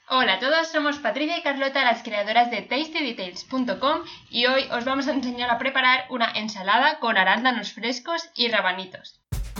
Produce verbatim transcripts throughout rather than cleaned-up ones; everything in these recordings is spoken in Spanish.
Hola a todos, somos Patricia y Carlota, las creadoras de tasty details punto com, y hoy os vamos a enseñar a preparar una ensalada con arándanos frescos y rabanitos.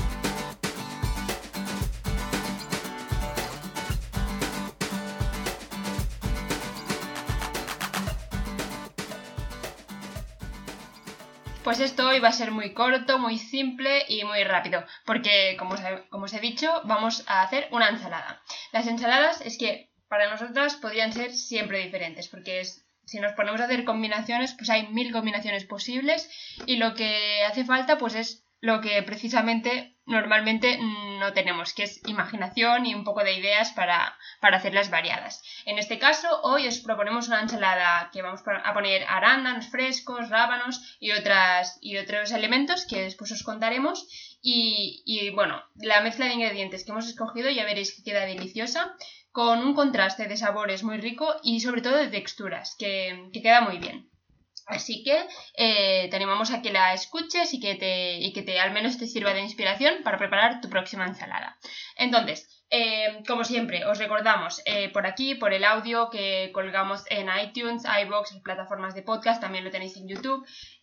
Pues esto hoy va a ser muy corto, muy simple y muy rápido, porque como os, como os he dicho, vamos a hacer una ensalada. Las ensaladas es que para nosotras podrían ser siempre diferentes, porque es, si nos ponemos a hacer combinaciones, pues hay mil combinaciones posibles y lo que hace falta pues es lo que precisamente normalmente no tenemos, que es imaginación y un poco de ideas para, para hacerlas variadas. En este caso, hoy os proponemos una ensalada que vamos a poner arándanos frescos, rábanos y, otras, y otros elementos que después os contaremos. Y, y bueno, la mezcla de ingredientes que hemos escogido ya veréis que queda deliciosa, con un contraste de sabores muy rico y sobre todo de texturas, que, que queda muy bien. Así que eh, te animamos a que la escuches y que, te, y que te, al menos te sirva de inspiración para preparar tu próxima ensalada. Entonces, eh, como siempre, os recordamos eh, por aquí, por el audio que colgamos en iTunes, iVoox, en plataformas de podcast, también lo tenéis en YouTube.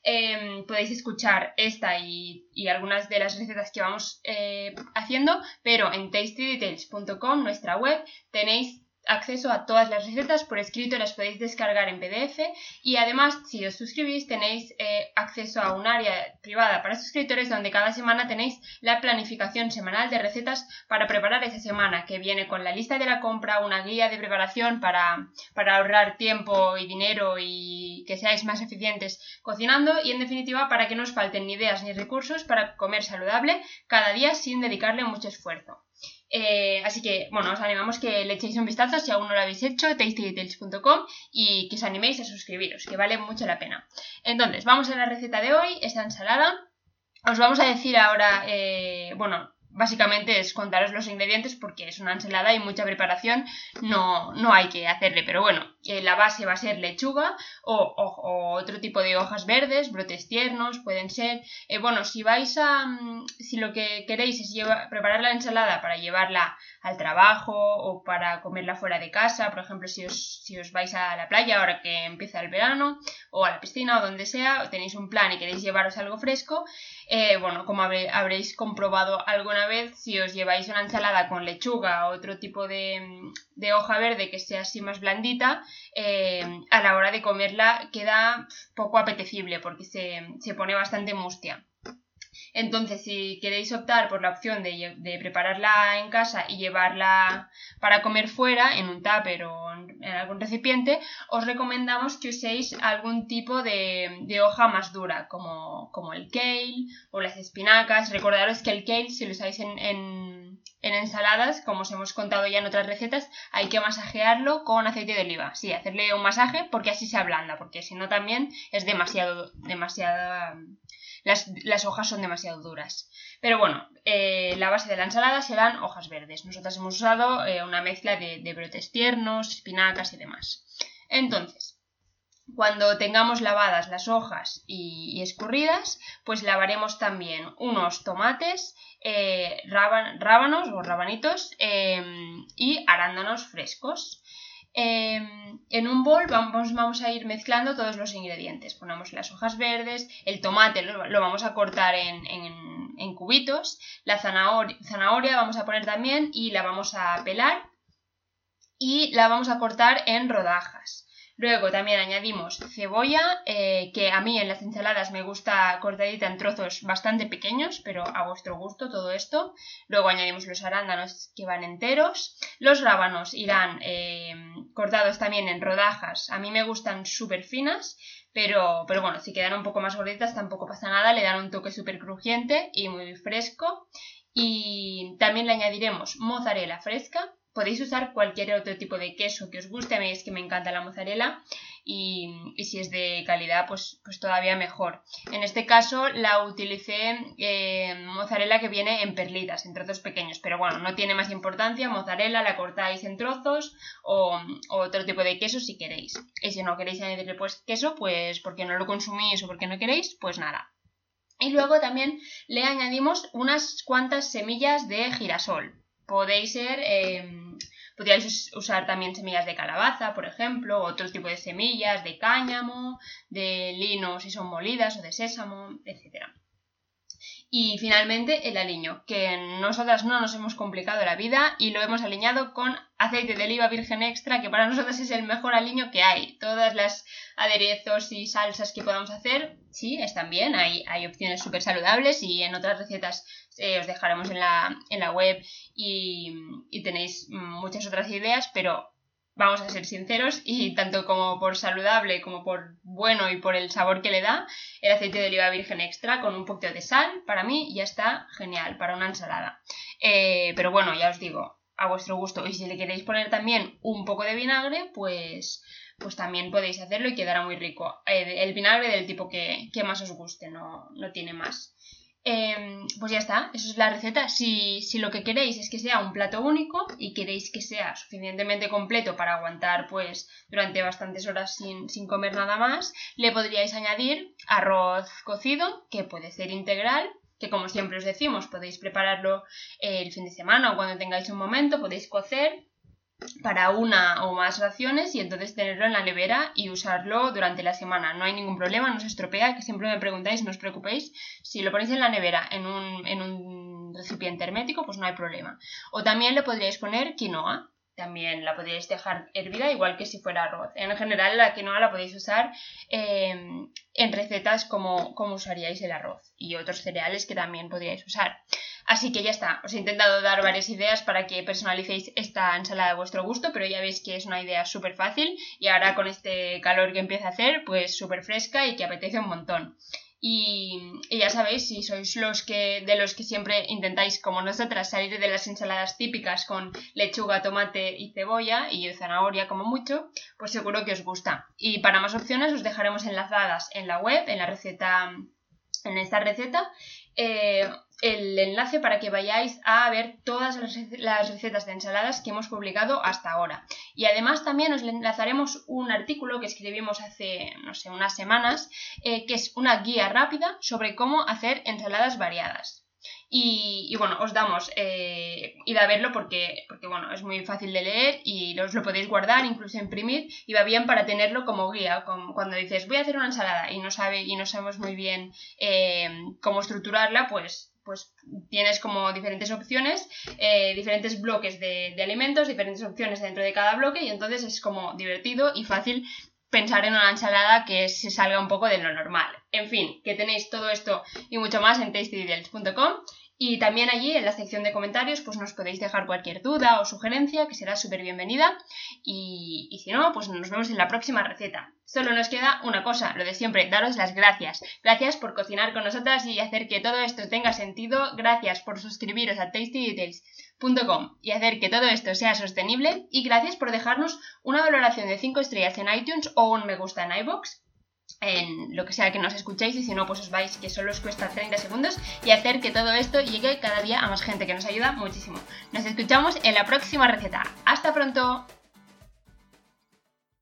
Eh, podéis escuchar esta y, y algunas de las recetas que vamos eh, haciendo, pero en tasty details punto com, nuestra web, tenéis acceso a todas las recetas por escrito, las podéis descargar en P D F y además si os suscribís tenéis eh, acceso a un área privada para suscriptores donde cada semana tenéis la planificación semanal de recetas para preparar esa semana, que viene con la lista de la compra, una guía de preparación para, para ahorrar tiempo y dinero y que seáis más eficientes cocinando y en definitiva para que no os falten ni ideas ni recursos para comer saludable cada día sin dedicarle mucho esfuerzo. Eh, así que, bueno, os animamos que le echéis un vistazo si aún no lo habéis hecho, tasty details punto com, y que os animéis a suscribiros, que vale mucho la pena. Entonces, vamos a la receta de hoy, esta ensalada. Os vamos a decir ahora, eh, bueno, básicamente es contaros los ingredientes porque es una ensalada y mucha preparación no, no hay que hacerle, pero bueno, eh, la base va a ser lechuga o, o, o otro tipo de hojas verdes, brotes tiernos, pueden ser. Eh, bueno, si vais a, si lo que queréis es llevar, preparar la ensalada para llevarla al trabajo o para comerla fuera de casa, por ejemplo, si os, si os vais a la playa ahora que empieza el verano, o a la piscina o donde sea, tenéis un plan y queréis llevaros algo fresco, eh, bueno, como habré, habréis comprobado alguna vez, si os lleváis una ensalada con lechuga o otro tipo de, de hoja verde que sea así más blandita, eh, a la hora de comerla queda poco apetecible porque se, se pone bastante mustia. Entonces, si queréis optar por la opción de, de prepararla en casa y llevarla para comer fuera, en un tupper o en, en algún recipiente, os recomendamos que uséis algún tipo de, de hoja más dura, como, como el kale o las espinacas. Recordaros que el kale, si lo usáis en, en, en ensaladas, como os hemos contado ya en otras recetas, hay que masajearlo con aceite de oliva. Sí, hacerle un masaje porque así se ablanda, porque si no también es demasiado... demasiado Las, las hojas son demasiado duras. Pero bueno, eh, la base de la ensalada serán hojas verdes. Nosotras hemos usado eh, una mezcla de, de brotes tiernos, espinacas y demás. Entonces, cuando tengamos lavadas las hojas y, y escurridas, pues lavaremos también unos tomates, eh, raban, rábanos o rabanitos eh, y arándanos frescos. Eh, en un bol vamos, vamos a ir mezclando todos los ingredientes. Ponemos las hojas verdes, el tomate lo, lo vamos a cortar en, en, en cubitos, la zanahoria, zanahoria vamos a poner también y la vamos a pelar y la vamos a cortar en rodajas. Luego también añadimos cebolla, eh, que a mí en las ensaladas me gusta cortadita en trozos bastante pequeños, pero a vuestro gusto todo esto. Luego añadimos los arándanos que van enteros. Los rábanos irán eh, cortados también en rodajas. A mí me gustan súper finas, pero, pero bueno, si quedan un poco más gorditas tampoco pasa nada. Le dan un toque súper crujiente y muy fresco. Y también le añadiremos mozzarella fresca. Podéis usar cualquier otro tipo de queso que os guste. A mí es que me encanta la mozzarella y, y si es de calidad pues, pues todavía mejor. En este caso la utilicé eh, mozzarella que viene en perlitas, en trozos pequeños, pero bueno, no tiene más importancia. Mozzarella la cortáis en trozos o, o otro tipo de queso si queréis. Y si no queréis añadirle pues queso, pues porque no lo consumís o porque no queréis, pues nada. Y luego también le añadimos unas cuantas semillas de girasol. Podéis ser, eh, Podríais usar también semillas de calabaza, por ejemplo, o otro tipo de semillas, de cáñamo, de lino si son molidas o de sésamo, etcétera. Y finalmente el aliño, que nosotras no nos hemos complicado la vida y lo hemos aliñado con aceite de oliva virgen extra, que para nosotras es el mejor aliño que hay. Todas las aderezos y salsas que podamos hacer, sí, están bien, hay, hay opciones súper saludables y en otras recetas eh, os dejaremos en la, en la web y, y tenéis muchas otras ideas, pero vamos a ser sinceros, y tanto como por saludable como por bueno y por el sabor que le da, el aceite de oliva virgen extra con un poquito de sal, para mí ya está genial para una ensalada. Eh, pero bueno, ya os digo, a vuestro gusto. Y si le queréis poner también un poco de vinagre, pues, pues también podéis hacerlo y quedará muy rico. Eh, el vinagre del tipo que, que más os guste, no, no tiene más. Eh, pues ya está, eso es la receta. Si, si lo que queréis es que sea un plato único y queréis que sea suficientemente completo para aguantar pues durante bastantes horas sin, sin comer nada más, le podríais añadir arroz cocido, que puede ser integral, que como siempre os decimos, podéis prepararlo el fin de semana o cuando tengáis un momento, podéis cocer para una o más raciones y entonces tenerlo en la nevera y usarlo durante la semana. No hay ningún problema, no se estropea, que siempre me preguntáis, no os preocupéis. Si lo ponéis en la nevera en un, en un recipiente hermético, pues no hay problema. O también le podríais poner quinoa, también la podríais dejar hervida igual que si fuera arroz. En general la quinoa la podéis usar eh, en recetas como, como usaríais el arroz y otros cereales que también podríais usar. Así que ya está, os he intentado dar varias ideas para que personalicéis esta ensalada a vuestro gusto, pero ya veis que es una idea súper fácil y ahora con este calor que empieza a hacer, pues súper fresca y que apetece un montón. Y, y ya sabéis, si sois los que, de los que siempre intentáis, como nosotras, salir de las ensaladas típicas con lechuga, tomate y cebolla y zanahoria como mucho, pues seguro que os gusta. Y para más opciones os dejaremos enlazadas en la web, en la receta, en esta receta, eh, el enlace para que vayáis a ver todas las recetas de ensaladas que hemos publicado hasta ahora. Y además también os enlazaremos un artículo que escribimos hace, no sé, unas semanas, eh, que es una guía rápida sobre cómo hacer ensaladas variadas. Y, y bueno, os damos, eh, id a verlo porque, porque bueno, es muy fácil de leer y os lo podéis guardar, incluso imprimir, y va bien para tenerlo como guía. Como cuando dices, voy a hacer una ensalada y no, sabe, y no sabemos muy bien eh, cómo estructurarla, pues pues tienes como diferentes opciones, eh, diferentes bloques de, de alimentos, diferentes opciones dentro de cada bloque y entonces es como divertido y fácil pensar en una ensalada que se salga un poco de lo normal. En fin, que tenéis todo esto y mucho más en tasty details punto com y también allí en la sección de comentarios pues nos podéis dejar cualquier duda o sugerencia que será súper bienvenida y, y si no, pues nos vemos en la próxima receta. Solo nos queda una cosa, lo de siempre, daros las gracias. Gracias por cocinar con nosotras y hacer que todo esto tenga sentido. Gracias por suscribiros a tasty details punto com y hacer que todo esto sea sostenible. Y gracias por dejarnos una valoración de cinco estrellas en iTunes o un me gusta en iVoox, en lo que sea que nos escuchéis, y si no, pues os vais, que solo os cuesta treinta segundos, y hacer que todo esto llegue cada día a más gente, que nos ayuda muchísimo. Nos escuchamos en la próxima receta. ¡Hasta pronto!